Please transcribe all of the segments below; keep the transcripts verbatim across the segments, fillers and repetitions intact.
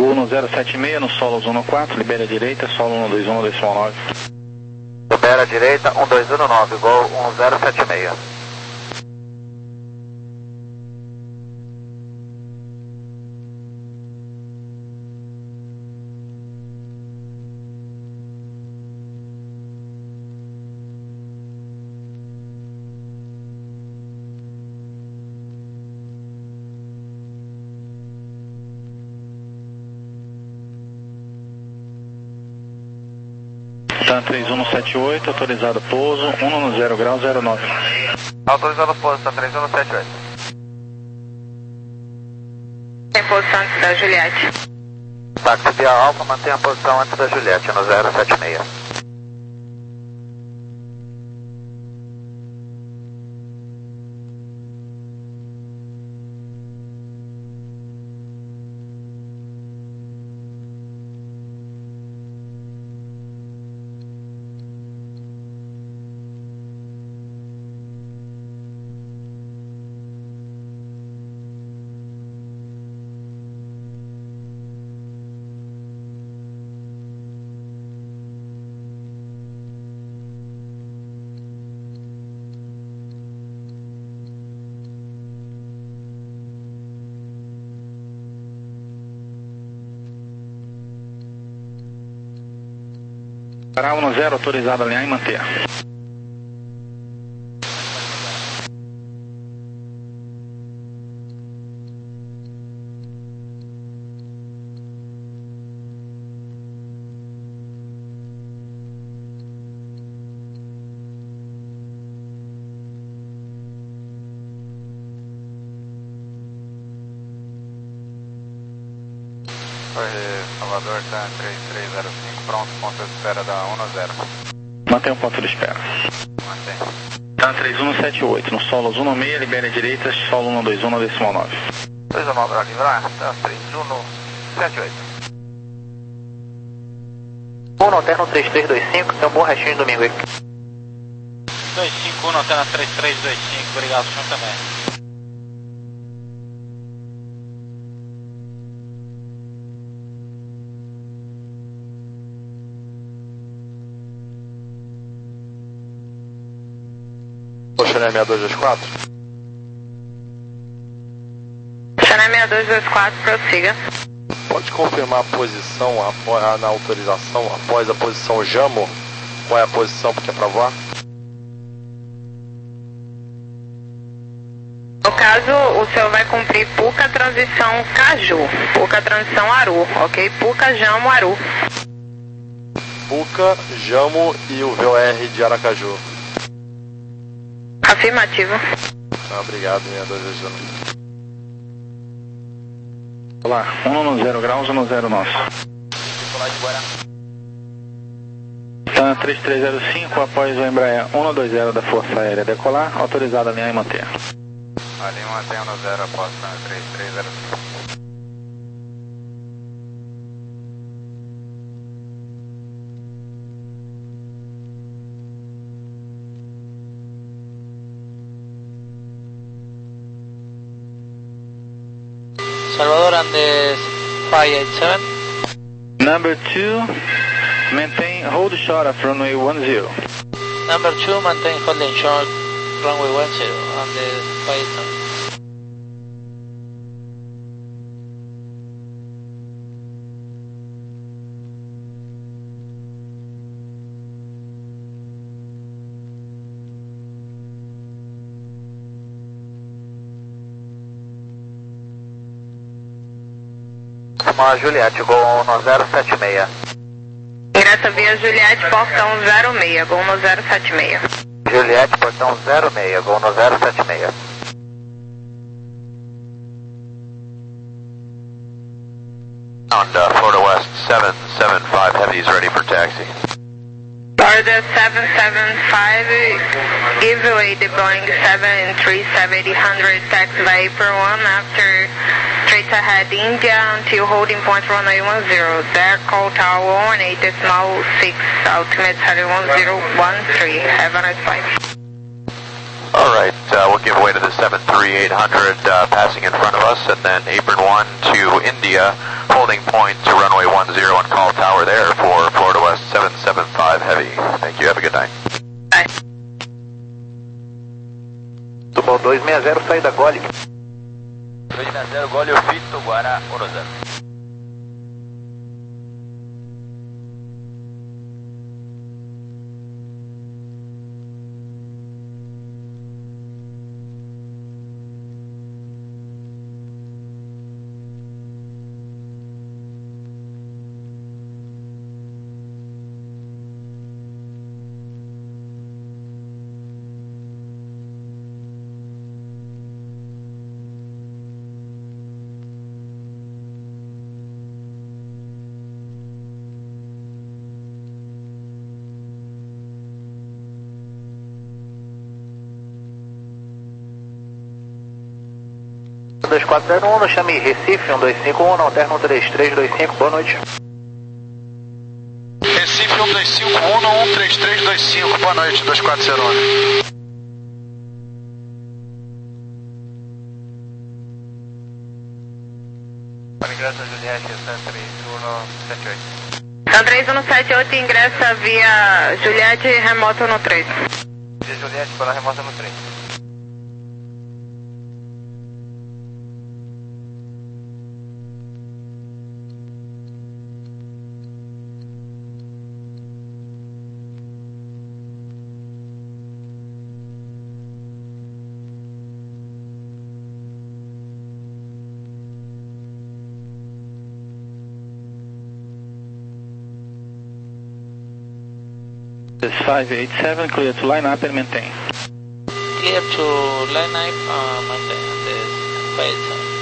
Gol no zero sete seis, no solo um quatro, libera a direita, solo um dois um, decimal nove. Libera a direita, um dois um nove, Gol um zero sete seis. TAM três um sete oito, autorizado pouso, um no zero grau, zero nove. Autorizado pouso, TAM três um sete oito. Tem posição antes da Juliette. Táxi via Alfa, mantém a posição antes da Juliette, no zero sete seis. Para um zero, autorizado alinhar e manter. Salvador, TAM três três zero cinco, pronto, ponto de espera da um zero. Mantém o ponto de espera. Mantém. TAM três um sete oito, no solo um seis, libera a direita, solo um dois um, decimal nove. dois um nove para livrar, TAM três um sete oito. um Alterno três três dois cinco, tem um bom restinho de domingo aí. dois cinco um, Alterno três três dois cinco, obrigado, o senhor também. Chané seis dois dois quatro. Chané seis dois dois quatro, prossiga. Pode confirmar a posição após, na autorização após a posição Jamo? Qual é a posição que é para voar? No caso, o senhor vai cumprir Puca transição Caju, Puca transição Aru, ok? Puca, Jamo, Aru. Puca, Jamo e o V O R de Aracaju. Afirmativo. Ah, obrigado, seis dois dois um. Olá, um no zero graus, um no zero nosso. TAM três três zero cinco, após o Embraer um dois zero da Força Aérea decolar, autorizado a alinhar e manter. Ali mantém um zero após TAM três três zero cinco. Salvador Andes five eight seven. Number two, maintain hold short of runway one zero. Number two, maintain holding short runway one zero, Andes five eight seven. Uma Juliette, Gol no zero sete seis. Ingressa via Juliette, portão zero seis, Gol no zero sete seis. Juliette, portão zero seis, Gol no zero sete seis. Honda, Florida West seven seven five, heavies ready for taxi. Florida seven seven five, give away the Boeing seven three seven eight hundred, taxi by April one after straight ahead India until holding point runway one zero. There, call tower one eight decimal six, ultimate heading one zero one three. Have a nice flight. Alright, uh, we'll give way to the seven three eight hundred uh, passing in front of us, and then apron one to India, hold holding point to runway one zero and call tower there for Florida West seven seven five Heavy. Thank you, have a good night. Bye. Tubo dois seis zero, saída Gole. dois seis zero, Gole, Victor, Guará, um zero. dois quatro zero um, no chame Recife, um dois cinco um, no alterno um três três dois cinco, boa noite. Recife um dois cinco um, no um três três dois cinco, boa noite, dois quatro zero um. Ingressa Juliette, San três um sete oito. San três um sete oito, ingressa via Juliette, remoto no três. Via Juliette para remota no três. five eight seven, clear to line up and maintain. Clear to line up, uh, maintain this five eight seven.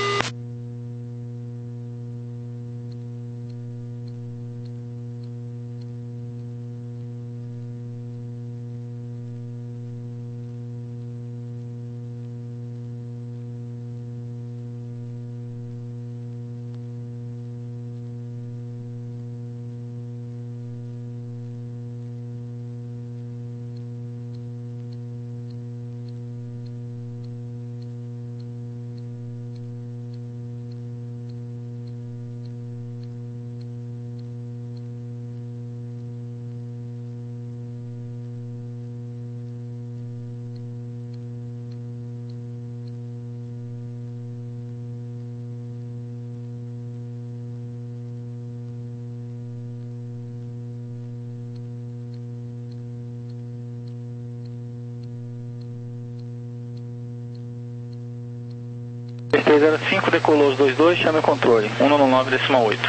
três zero cinco, decolou os dois dois, chame o controle, um nove decimal oito.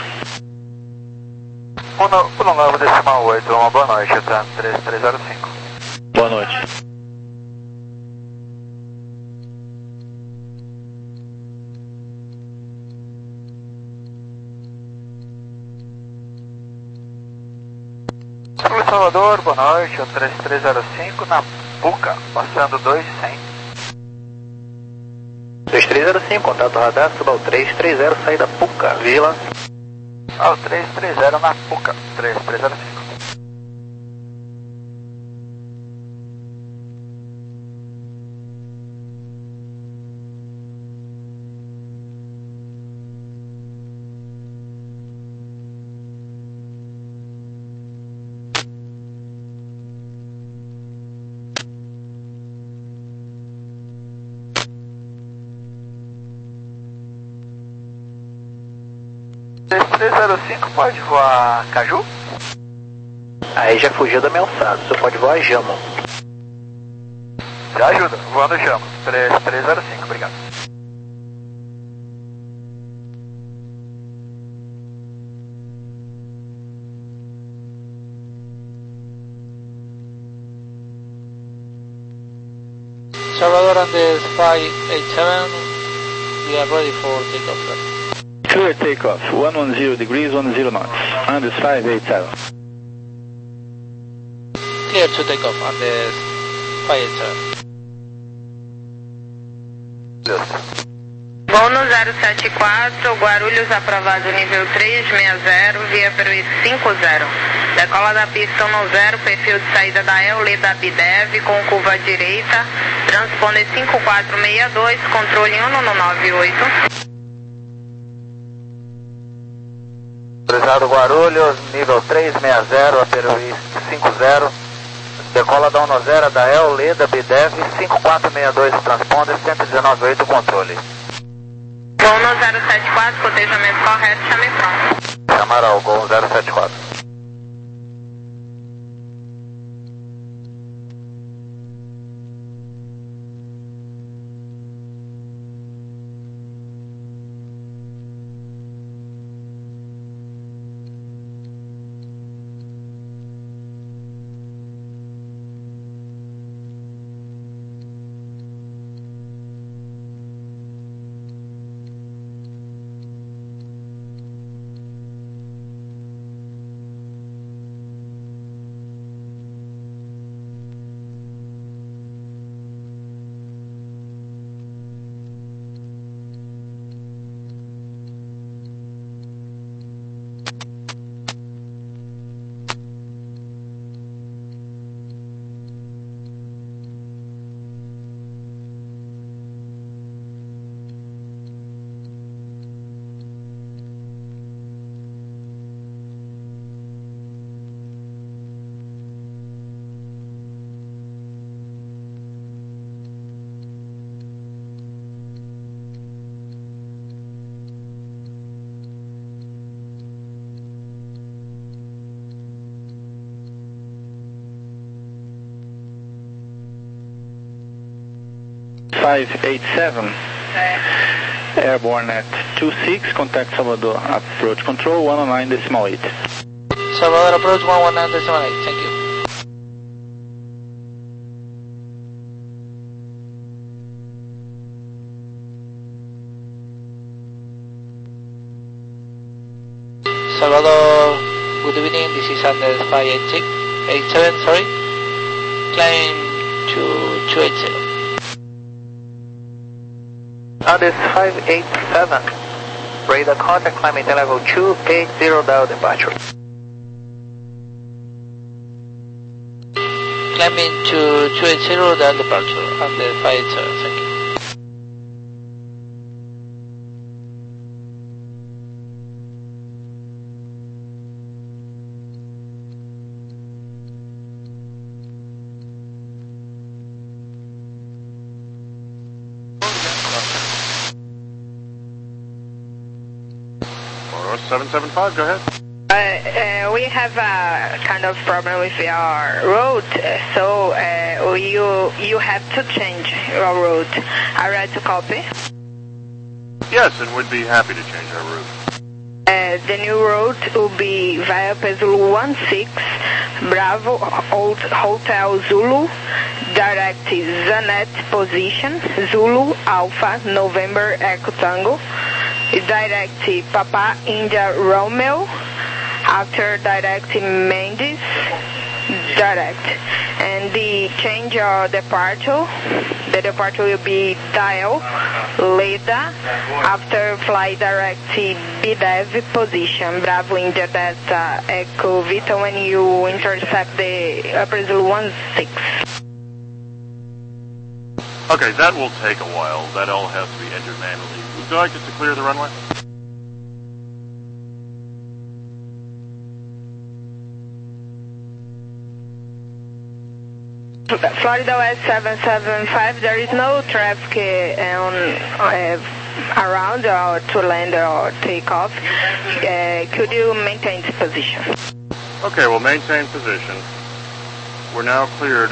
um nove decimal oito, uma boa noite, tá? três três zero cinco. Boa noite. Salvador, boa noite, o três três zero cinco na Puca, passando dois cem. dois três zero cinco, contato radar, suba ao três três zero, saída Puca, Vila. Ah, o três três zero na Puca, três três zero cinco. três três zero cinco pode voar Caju? Aí já fugiu da minha alçada, você pode voar Jamo. Já ajuda, voando Jamo, três três zero cinco, obrigado. Salvador and the five eight seven, we are ready for takeoff. Clear takeoff, one one zero degrees, one zero knots, Andes five eight seven. Clear to takeoff on the five eight seven. Voo no zero sete quatro, Guarulhos aprovado nível três seis zero, via preço cinco zero. Decola da pista no zero, perfil de saída da Eule da Bidev com curva à direita, transponder cinco quatro seis dois, controle um nove oito. Autorizado Guarulhos, nível três seis zero, Aperuí cinco zero. Decola da um zero da El, Leda, B D E V, cinco quatro seis dois, transponder, cento e dezenove oito, controle. Gol no zero sete quatro, cotejamento correto, chame pronto. Chamar ao Gol zero sete quatro. five eight seven, airborne at two six, contact Salvador, approach control one oh nine decimal eight. Salvador approach one one nine decimal eight, thank you. Salvador, good evening, this is Andes five eight six, eight seven, sorry, climb to two eight zero. Andes five eight seven, radar contact, climbing to level two eight zero, dial departure. Climbing to two eight zero, dial departure, Andes five eight seven, thank you. seven seven five, go ahead. Uh, uh, we have a kind of problem with your route, so uh, you you have to change your route. Are you ready to copy? Yes, and we'd be happy to change our route. Uh, the new route will be via Zulu one six, Bravo Hotel Zulu, direct Zanet position, Zulu Alpha November Echo Tango, direct Papa India Romeo, after direct Mendes, direct. And the change of departure, the departure will be dial Leda, after fly direct B D E V position, Bravo India Delta Echo Vito, when you intercept the upper Zulu one six. Okay, that will take a while. That all has to be entered manually. Would you like us to clear the runway? Florida West seven seven five, there is no traffic on, uh, around or to land or take off. Uh, could you maintain this position? Okay, we'll maintain position. We're now cleared.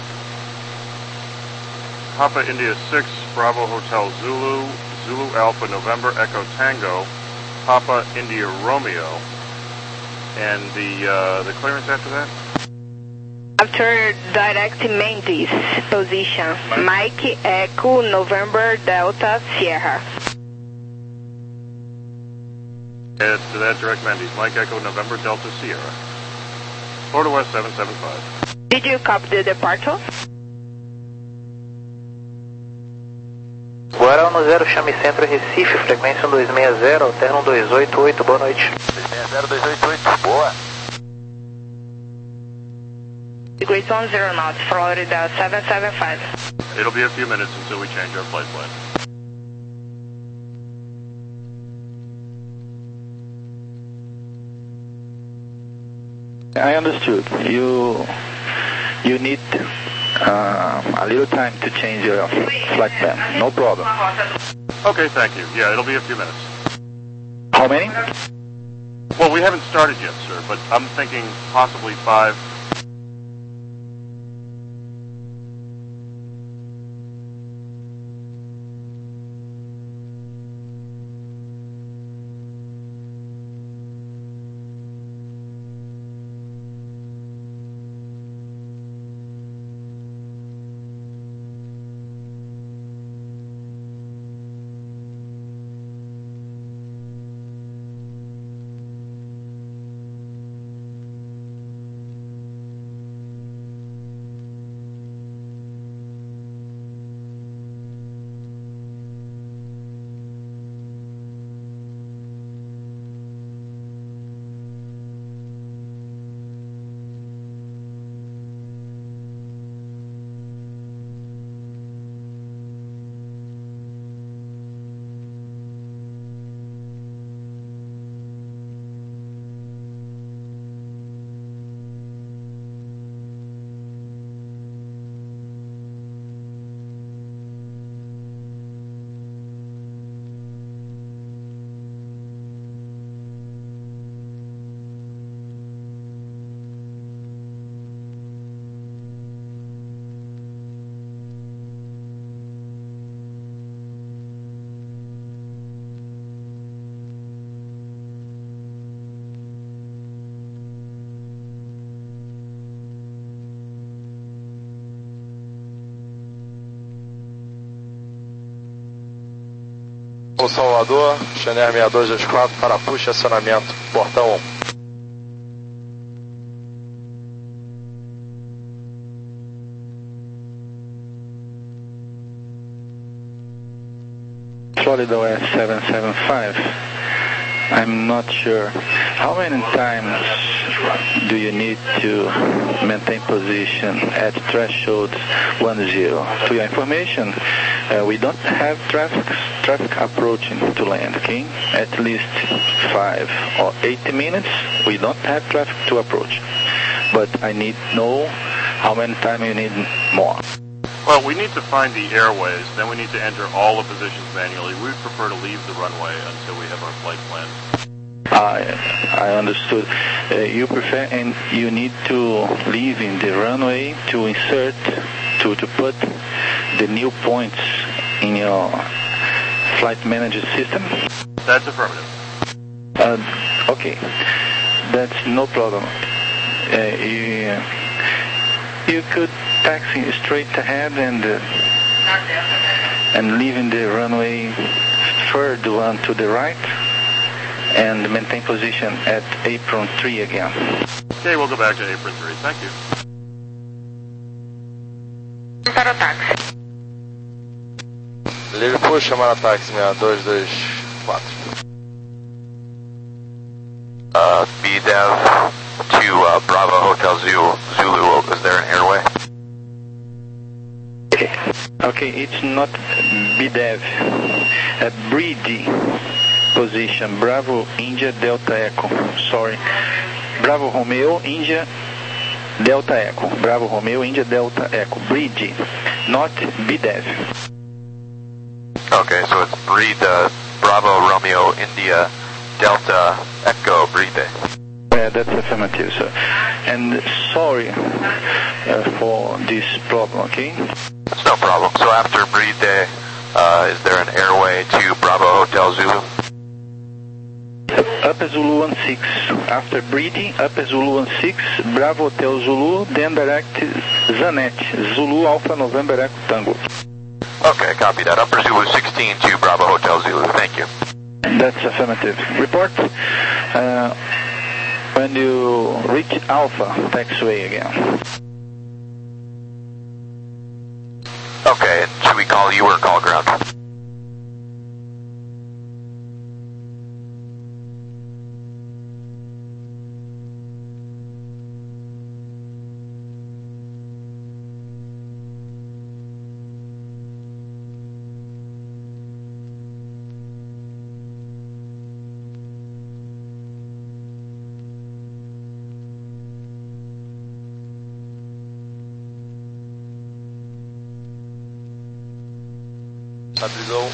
Papa India six, Bravo Hotel Zulu, Zulu Alpha November Echo Tango, Papa India Romeo, and the uh, the clearance after that? After direct Mendes position, Mike Echo November Delta Sierra. It's to that direct Mendes, Mike Echo November Delta Sierra. Florida West seven seven five. Did you copy the departure? Guará um zero, chame centro Recife, frequência um dois seis zero, alterno um dois oito oito, boa noite. dois seis zero, dois oito oito, boa. Degrees one zero knots, Florida seven seven five. It'll be a few minutes until we change our flight plan. I understood. You you need uh, a little time to change your flight plan. No problem. Okay, thank you. Yeah, it'll be a few minutes. How many? Well, we haven't started yet, sir, but I'm thinking possibly five. Salvador, Chenier seis dois dois quatro para push acionamento, portão um. Florida West seven seven five. I'm not sure. How many times do you need to maintain position at threshold one zero? To your information, uh, we don't have traffic traffic approaching to land, okay? At least five or eight minutes, we don't have traffic to approach. But I need to know how many times you need more. Well, we need to find the airways, then we need to enter all the positions manually. We would prefer to leave the runway until we have our flight plan. I I understood. Uh, you prefer, and you need to leave in the runway to insert, to, to put the new points in your flight manager system? That's affirmative. Uh, okay, that's no problem. Uh, you, you could taxi straight ahead and uh, and leaving the runway third one to the right and maintain position at apron three again. Okay, we'll go back to apron three. Thank you. Para o táxi. Liverpool, chamar a táxi seis dois dois quatro. Uh, B D E V to uh, Bravo Hotel Zulu. Zulu, is there an airway? Okay, okay, it's not B D E V. Uh, Breedy position, Bravo India Delta Echo. Sorry, Bravo Romeo India Delta Echo. Bravo Romeo India Delta Echo. Breedy, not B D E V. Okay, so it's Breed, uh, Bravo Romeo India Delta Echo Breede. Yeah, that's affirmative, sir. And sorry uh, for this problem, okay? That's no problem. So after Breede, uh, is there an airway to Bravo Hotel Zulu? Upper Zulu one six. After Breedy, Upper Zulu one six, Bravo Hotel Zulu, then direct Zanet, Zulu Alpha November Echo Tango. Okay, copy that. Upper Zulu sixteen to Bravo Hotel Zulu. Thank you. That's affirmative. Report uh, when you reach Alpha, taxiway again. Okay, and should we call you or call ground? Estabilizou.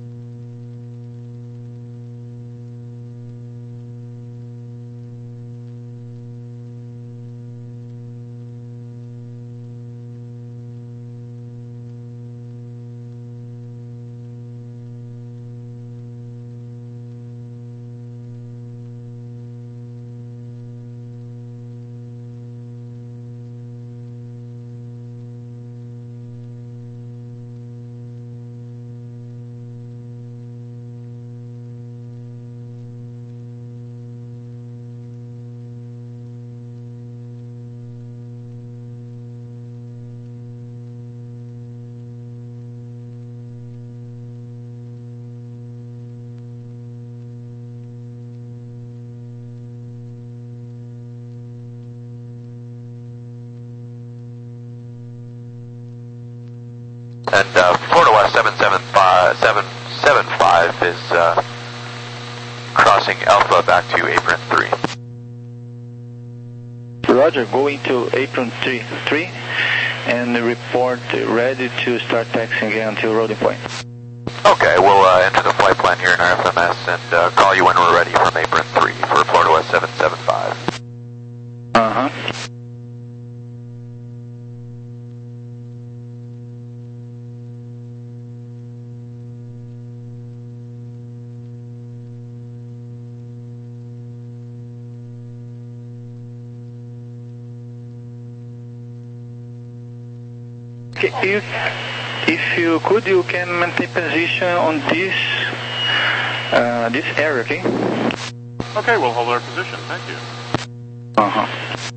And uh, Florida West seven seven five, seven seven five is uh, crossing Alpha back to apron three. Roger, going to apron three, three and report ready to start taxiing again until loading point. Okay, we'll uh, enter the flight plan here in our F M S and uh, call you when we're ready from apron three for Florida West seven seven five. Uh-huh. You, if you could, you can maintain position on this uh, this area, okay? Okay, we'll hold our position. Thank you. Uh-huh.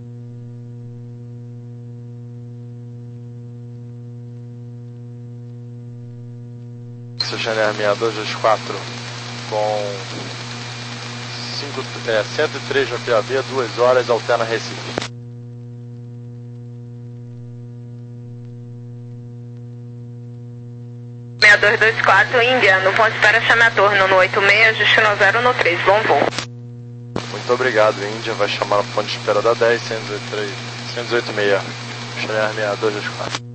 Ryanair sessenta e dois vinte e quatro com cinco, é, cento e três no P A B, duas horas, alterna Recife. seis dois dois quatro, Índia, no ponto de espera chame a torno no oito seis, ajuste no zero no três, bom voo. Muito obrigado, Índia, vai chamar o ponto de espera da dez, cento e oito seis, Ryanair sessenta e dois vinte e quatro.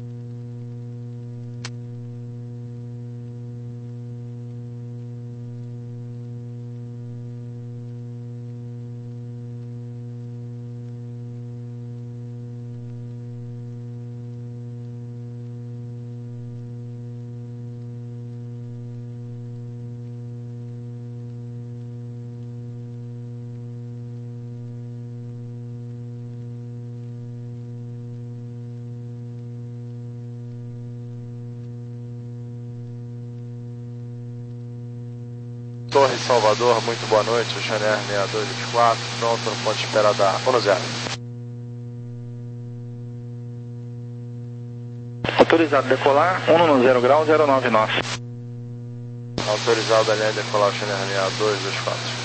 Torre Salvador, muito boa noite, Ryanair sessenta e dois vinte e quatro, pronto no ponto de espera da um zero. Autorizado decolar, um no zero grau, zero nove nós. Autorizado a linha de decolar, Ryanair sessenta e dois vinte e quatro.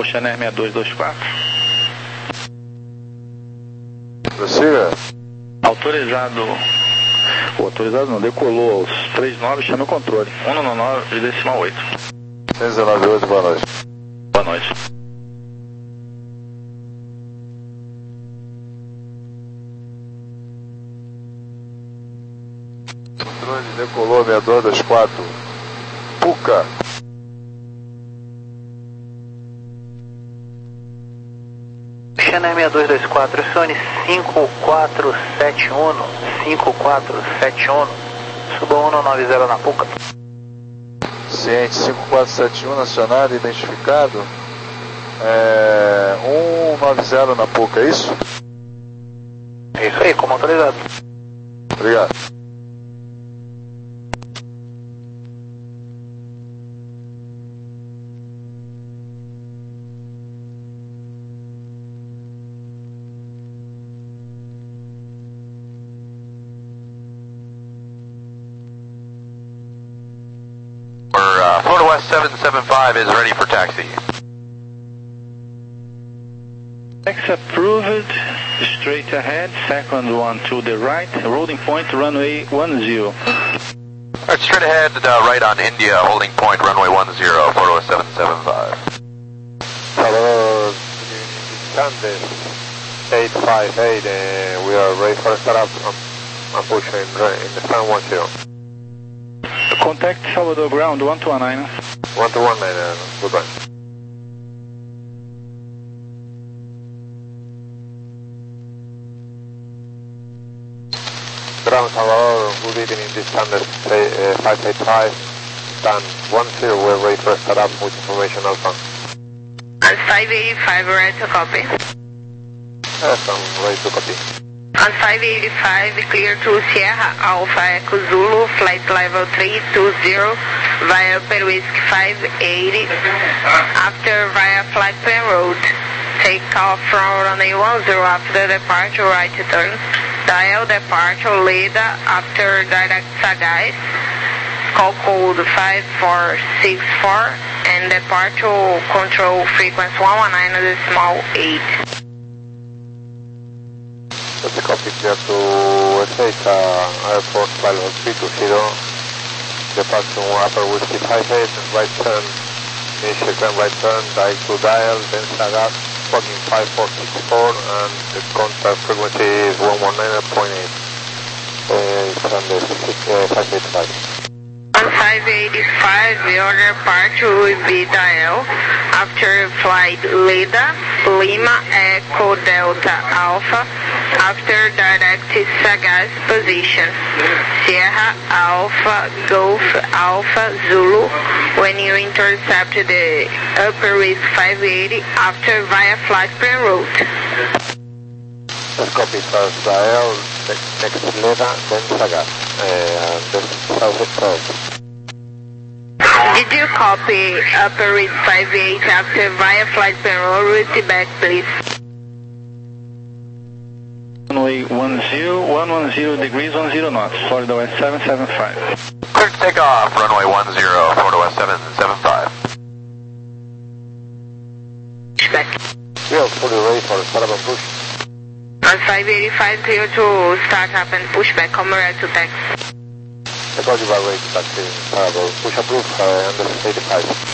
Channel seis dois dois quatro. Prossiga. Autorizado. O autorizado não, decolou aos três nove, chama o controle. um nove decimal oito. seis nove oito, boa noite. Boa noite. Controle decolou seis dois dois quatro. Puca. Channel seis dois dois quatro, Sony cinco quatro sete um, cinco quatro sete um, suba um nove zero na Puca. Ciente cinco quatro sete um, nacional, identificado. É, um nove zero na Puca, é isso? É isso aí, como autorizado. Obrigado. Uh, Florida West seven seven five is ready for taxi. Taxi approved, straight ahead, second one to the right, holding point runway one zero. Alright, straight ahead, uh, right on India, holding point runway one zero, Florida West seven seven five. Hello, Sunday eight five eight, uh, we are ready for startup. I'm, I'm pushing in, in the sun one zero. Contact Salvador ground one two one nine. one two one nine, uh, goodbye. Ground Salvador, good evening, this standard uh, five eight five, stand one zero, we're ready for startup with information alpha. On five eighty-five, ready to copy. Yes, I'm ready to copy. On five eighty-five, clear to Sierra Alpha Echo Zulu, flight level three two zero, via Upper Whiskey five eighty, after via flight plan route. Take off from runway one zero after departure, right turn. Dial departure Leda after direct Sagaz. Call code five four six four and departure control frequency one one nine decimal eight. That's a copy clear to Ezeiza Airport Pilot three two zero, departure Upper Whiskey five eight, and right turn, initial climb right turn, direct to dial, then Sagaz, fucking five four six four, and the contact frequency is one one nine point eight. Uh, it's on the uh, five eight five. On five eighty-five, your departure will be dial after flight Leda, Lima Echo Delta Alpha, after direct Sagaz position, Sierra Alpha Golf Alpha Zulu, when you intercept the Upper Risk five eighty after via flight plan route. Let's copy first dial, next Leda, then Sagaz, and then South twelve. Did you copy Upper Risk five eighty after via flight plan route back, please? Runway one zero, one one zero degrees, one zero knots, Florida West seven seven five. Clear to take off, runway one zero, Florida West seven seven five. Back. We are fully ready for startup and push. On five eighty-five, clear to start up and push back, come ready to taxi. I told you about ready to taxi, startup, push approved, uh, under eighty-five.